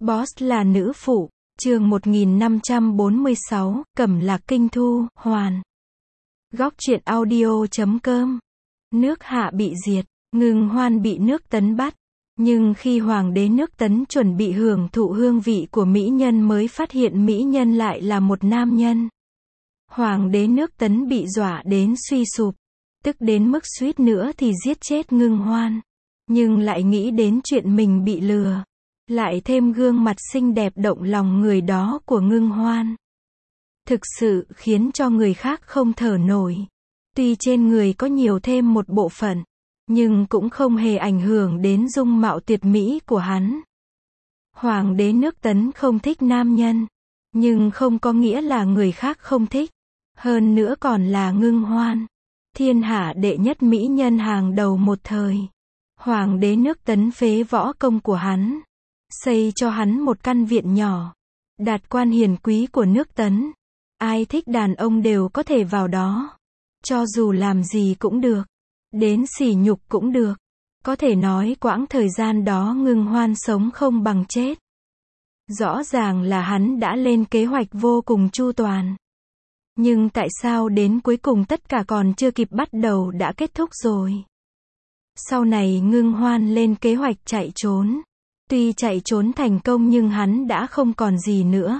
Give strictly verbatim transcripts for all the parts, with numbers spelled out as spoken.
Boss là nữ phụ, chương một nghìn năm trăm bốn mươi sáu, Cẩm Lạc Kinh Thu, Hoàn. Góc truyện audio chấm com. Nước Hạ bị diệt, Ngưng Hoan bị nước Tấn bắt. Nhưng khi hoàng đế nước Tấn chuẩn bị hưởng thụ hương vị của mỹ nhân mới phát hiện mỹ nhân lại là một nam nhân. Hoàng đế nước Tấn bị dọa đến suy sụp, tức đến mức suýt nữa thì giết chết Ngưng Hoan. Nhưng lại nghĩ đến chuyện mình bị lừa. Lại thêm gương mặt xinh đẹp động lòng người đó của Ngưng Hoan. Thực sự khiến cho người khác không thở nổi. Tuy trên người có nhiều thêm một bộ phận, nhưng cũng không hề ảnh hưởng đến dung mạo tuyệt mỹ của hắn. Hoàng đế nước Tấn không thích nam nhân, nhưng không có nghĩa là người khác không thích. Hơn nữa còn là Ngưng Hoan, thiên hạ đệ nhất mỹ nhân hàng đầu một thời. Hoàng đế nước Tấn phế võ công của hắn, xây cho hắn một căn viện nhỏ, đạt quan hiền quý của nước Tấn. Ai thích đàn ông đều có thể vào đó. Cho dù làm gì cũng được, đến sỉ nhục cũng được. Có thể nói quãng thời gian đó Ngưng Hoan sống không bằng chết. Rõ ràng là hắn đã lên kế hoạch vô cùng chu toàn. Nhưng tại sao đến cuối cùng tất cả còn chưa kịp bắt đầu đã kết thúc rồi? Sau này Ngưng Hoan lên kế hoạch chạy trốn. Tuy chạy trốn thành công nhưng hắn đã không còn gì nữa.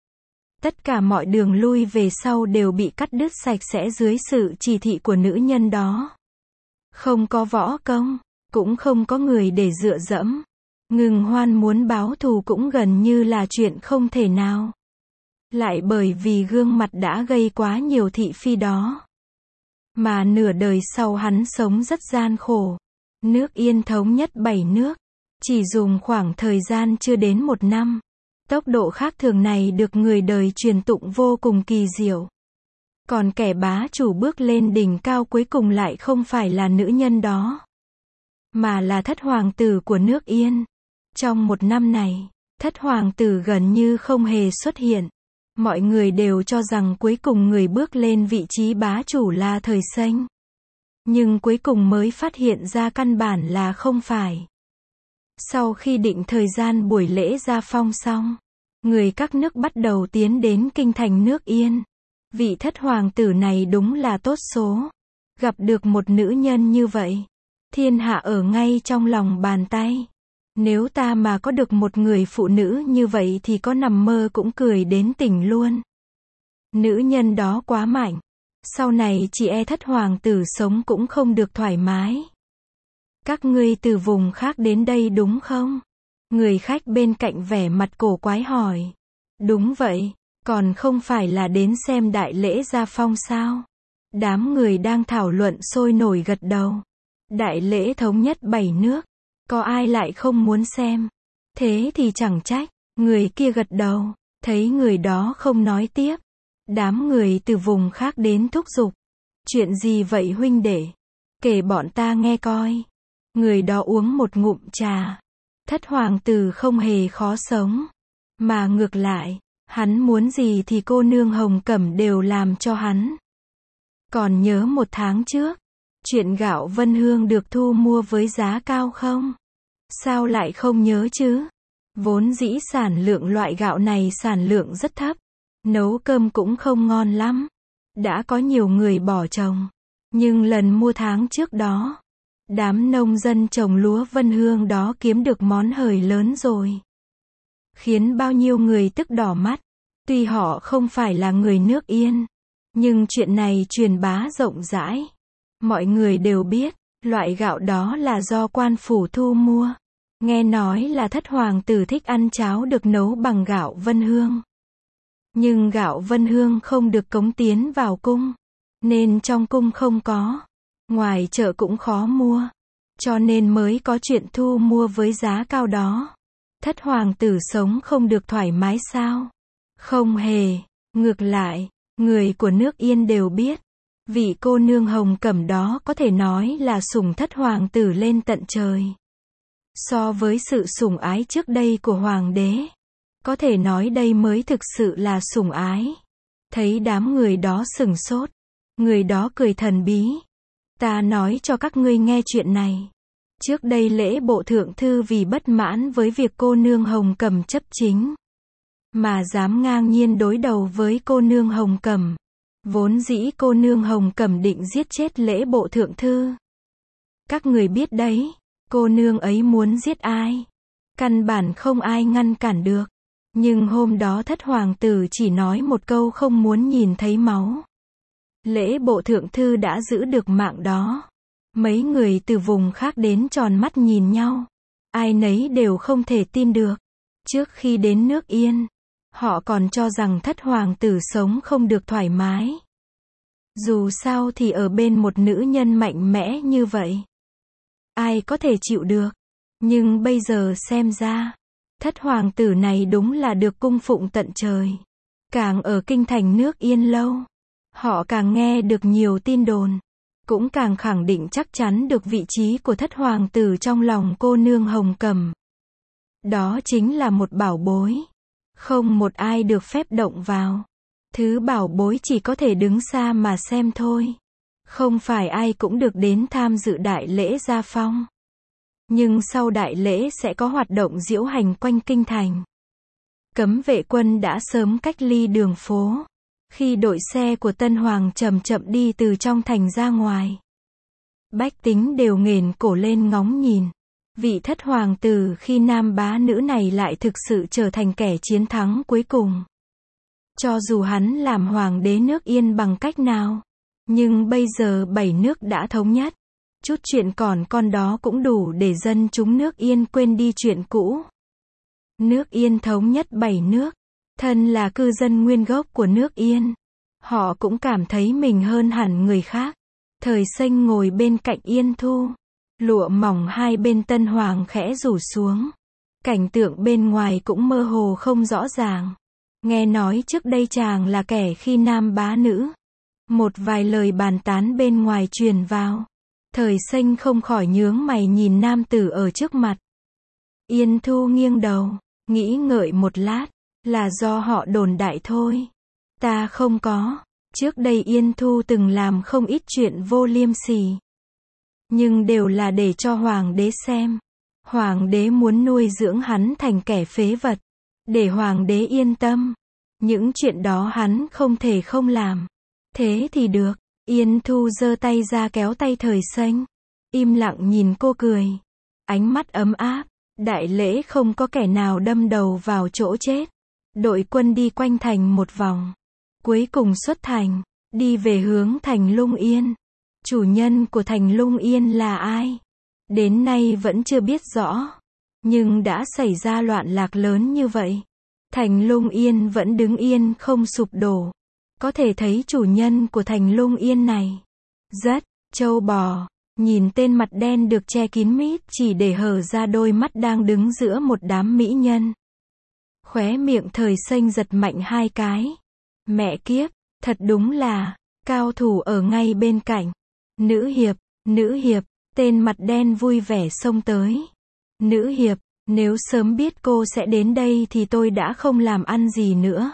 Tất cả mọi đường lui về sau đều bị cắt đứt sạch sẽ dưới sự chỉ thị của nữ nhân đó. Không có võ công, cũng không có người để dựa dẫm. Ngưng Hoan muốn báo thù cũng gần như là chuyện không thể nào. Lại bởi vì gương mặt đã gây quá nhiều thị phi đó. Mà nửa đời sau hắn sống rất gian khổ. Nước Yên thống nhất bảy nước. Chỉ dùng khoảng thời gian chưa đến một năm. Tốc độ khác thường này được người đời truyền tụng vô cùng kỳ diệu. Còn kẻ bá chủ bước lên đỉnh cao cuối cùng lại không phải là nữ nhân đó, mà là thất hoàng tử của nước Yên. Trong một năm này, thất hoàng tử gần như không hề xuất hiện. Mọi người đều cho rằng cuối cùng người bước lên vị trí bá chủ là Thời Xanh. Nhưng cuối cùng mới phát hiện ra căn bản là không phải. Sau khi định thời gian buổi lễ gia phong xong, người các nước bắt đầu tiến đến kinh thành nước Yên. Vị thất hoàng tử này đúng là tốt số. Gặp được một nữ nhân như vậy, thiên hạ ở ngay trong lòng bàn tay. Nếu ta mà có được một người phụ nữ như vậy thì có nằm mơ cũng cười đến tỉnh luôn. Nữ nhân đó quá mạnh. Sau này chỉ e thất hoàng tử sống cũng không được thoải mái. Các ngươi từ vùng khác đến đây đúng không? Người khách bên cạnh vẻ mặt cổ quái hỏi. Đúng vậy, còn không phải là đến xem đại lễ gia phong sao? Đám người đang thảo luận sôi nổi gật đầu. Đại lễ thống nhất bảy nước, có ai lại không muốn xem? Thế thì chẳng trách, người kia gật đầu, thấy người đó không nói tiếp. Đám người từ vùng khác đến thúc giục. Chuyện gì vậy huynh đệ? Kể bọn ta nghe coi. Người đó uống một ngụm trà. Thất hoàng tử không hề khó sống. Mà ngược lại, hắn muốn gì thì cô nương Hồng Cẩm đều làm cho hắn. Còn nhớ một tháng trước, chuyện gạo Vân Hương được thu mua với giá cao không? Sao lại không nhớ chứ? Vốn dĩ sản lượng loại gạo này sản lượng rất thấp. Nấu cơm cũng không ngon lắm. Đã có nhiều người bỏ trồng. Nhưng lần mua tháng trước đó, đám nông dân trồng lúa Vân Hương đó kiếm được món hời lớn rồi. Khiến bao nhiêu người tức đỏ mắt. Tuy họ không phải là người nước Yên, nhưng chuyện này truyền bá rộng rãi. Mọi người đều biết, loại gạo đó là do quan phủ thu mua. Nghe nói là thất hoàng tử thích ăn cháo được nấu bằng gạo Vân Hương. Nhưng gạo Vân Hương không được cống tiến vào cung, nên trong cung không có. Ngoài chợ cũng khó mua. Cho nên mới có chuyện thu mua với giá cao đó. Thất hoàng tử sống không được thoải mái sao? Không hề. Ngược lại, người của nước Yên đều biết. Vị cô nương Hồng Cẩm đó có thể nói là sủng thất hoàng tử lên tận trời. So với sự sủng ái trước đây của hoàng đế, có thể nói đây mới thực sự là sủng ái. Thấy đám người đó sửng sốt. Người đó cười thần bí. Ta nói cho các ngươi nghe chuyện này. Trước đây lễ bộ thượng thư vì bất mãn với việc cô nương Hồng Cẩm chấp chính, mà dám ngang nhiên đối đầu với cô nương Hồng Cẩm. Vốn dĩ cô nương Hồng Cẩm định giết chết lễ bộ thượng thư. Các người biết đấy, cô nương ấy muốn giết ai? Căn bản không ai ngăn cản được. Nhưng hôm đó thất hoàng tử chỉ nói một câu không muốn nhìn thấy máu. Lễ bộ thượng thư đã giữ được mạng đó. Mấy người từ vùng khác đến tròn mắt nhìn nhau. Ai nấy đều không thể tin được. Trước khi đến nước Yên, họ còn cho rằng thất hoàng tử sống không được thoải mái. Dù sao thì ở bên một nữ nhân mạnh mẽ như vậy, ai có thể chịu được. Nhưng bây giờ xem ra, thất hoàng tử này đúng là được cung phụng tận trời. Càng ở kinh thành nước Yên lâu, họ càng nghe được nhiều tin đồn, cũng càng khẳng định chắc chắn được vị trí của thất hoàng tử trong lòng cô nương Hồng Cẩm. Đó chính là một bảo bối. Không một ai được phép động vào. Thứ bảo bối chỉ có thể đứng xa mà xem thôi. Không phải ai cũng được đến tham dự đại lễ gia phong. Nhưng sau đại lễ sẽ có hoạt động diễu hành quanh kinh thành. Cấm vệ quân đã sớm cách ly đường phố. Khi đội xe của Tân Hoàng chậm chậm đi từ trong thành ra ngoài, bách tính đều nghển cổ lên ngóng nhìn. Vị thất hoàng tử khi nam bá nữ này lại thực sự trở thành kẻ chiến thắng cuối cùng. Cho dù hắn làm hoàng đế nước Yên bằng cách nào, nhưng bây giờ bảy nước đã thống nhất. Chút chuyện còn con đó cũng đủ để dân chúng nước Yên quên đi chuyện cũ. Nước Yên thống nhất bảy nước. Thân là cư dân nguyên gốc của nước Yên, họ cũng cảm thấy mình hơn hẳn người khác. Thời Xanh ngồi bên cạnh Yên Thu. Lụa mỏng hai bên Tân Hoàng khẽ rủ xuống. Cảnh tượng bên ngoài cũng mơ hồ không rõ ràng. Nghe nói trước đây chàng là kẻ khi nam bá nữ. Một vài lời bàn tán bên ngoài truyền vào. Thời Xanh không khỏi nhướng mày nhìn nam tử ở trước mặt. Yên Thu nghiêng đầu, nghĩ ngợi một lát, là do họ đồn đại thôi. Ta không có. Trước đây Yên Thu từng làm không ít chuyện vô liêm sỉ. Nhưng đều là để cho hoàng đế xem. Hoàng đế muốn nuôi dưỡng hắn thành kẻ phế vật. Để hoàng đế yên tâm. Những chuyện đó hắn không thể không làm. Thế thì được. Yên Thu giơ tay ra kéo tay Thời Xanh. Im lặng nhìn cô cười. Ánh mắt ấm áp. Đại lễ không có kẻ nào đâm đầu vào chỗ chết. Đội quân đi quanh thành một vòng. Cuối cùng xuất thành. Đi về hướng thành Lung Yên. Chủ nhân của thành Lung Yên là ai? Đến nay vẫn chưa biết rõ. Nhưng đã xảy ra loạn lạc lớn như vậy. Thành Lung Yên vẫn đứng yên không sụp đổ. Có thể thấy chủ nhân của thành Lung Yên này rất trâu bò. Nhìn tên mặt đen được che kín mít chỉ để hở ra đôi mắt đang đứng giữa một đám mỹ nhân. Khóe miệng Thời Xanh giật mạnh hai cái. Mẹ kiếp, thật đúng là cao thủ ở ngay bên cạnh. Nữ hiệp, nữ hiệp, tên mặt đen vui vẻ xông tới. Nữ hiệp, nếu sớm biết cô sẽ đến đây thì tôi đã không làm ăn gì nữa.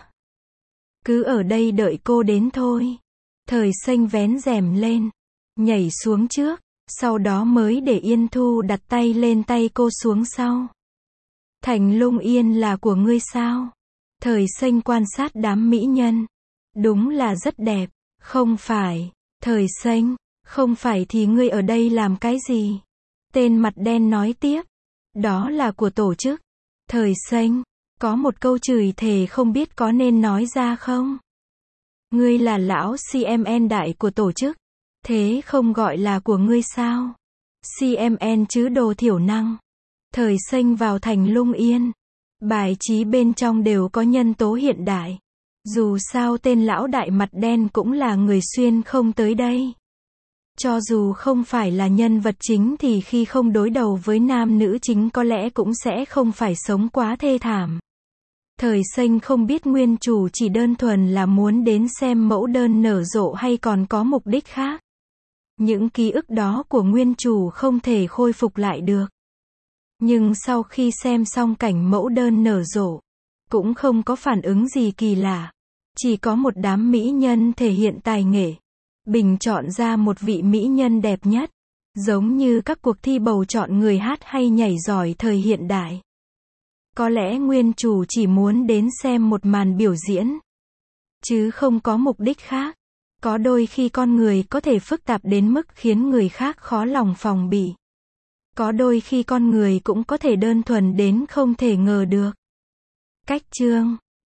Cứ ở đây đợi cô đến thôi. Thời Xanh vén rèm lên, nhảy xuống trước, sau đó mới để Yên Thu đặt tay lên tay cô xuống sau. Thành Lung Yên là của ngươi sao? Thời Xanh quan sát đám mỹ nhân. Đúng là rất đẹp. Không phải. Thời Xanh, không phải thì ngươi ở đây làm cái gì? Tên mặt đen nói tiếp. Đó là của tổ chức. Thời Xanh, có một câu chửi thề không biết có nên nói ra không? Ngươi là lão xê em en đại của tổ chức. Thế không gọi là của ngươi sao? xê em en chứ đồ thiểu năng. Thời Xanh vào thành Lung Yên. Bài trí bên trong đều có nhân tố hiện đại. Dù sao tên lão đại mặt đen cũng là người xuyên không tới đây. Cho dù không phải là nhân vật chính thì khi không đối đầu với nam nữ chính có lẽ cũng sẽ không phải sống quá thê thảm. Thời Xanh không biết nguyên chủ chỉ đơn thuần là muốn đến xem mẫu đơn nở rộ hay còn có mục đích khác. Những ký ức đó của nguyên chủ không thể khôi phục lại được. Nhưng sau khi xem xong cảnh mẫu đơn nở rộ, cũng không có phản ứng gì kỳ lạ. Chỉ có một đám mỹ nhân thể hiện tài nghệ. Bình chọn ra một vị mỹ nhân đẹp nhất. Giống như các cuộc thi bầu chọn người hát hay nhảy giỏi thời hiện đại. Có lẽ nguyên chủ chỉ muốn đến xem một màn biểu diễn, chứ không có mục đích khác. Có đôi khi con người có thể phức tạp đến mức khiến người khác khó lòng phòng bị. Có đôi khi con người cũng có thể đơn thuần đến không thể ngờ được. Cách chương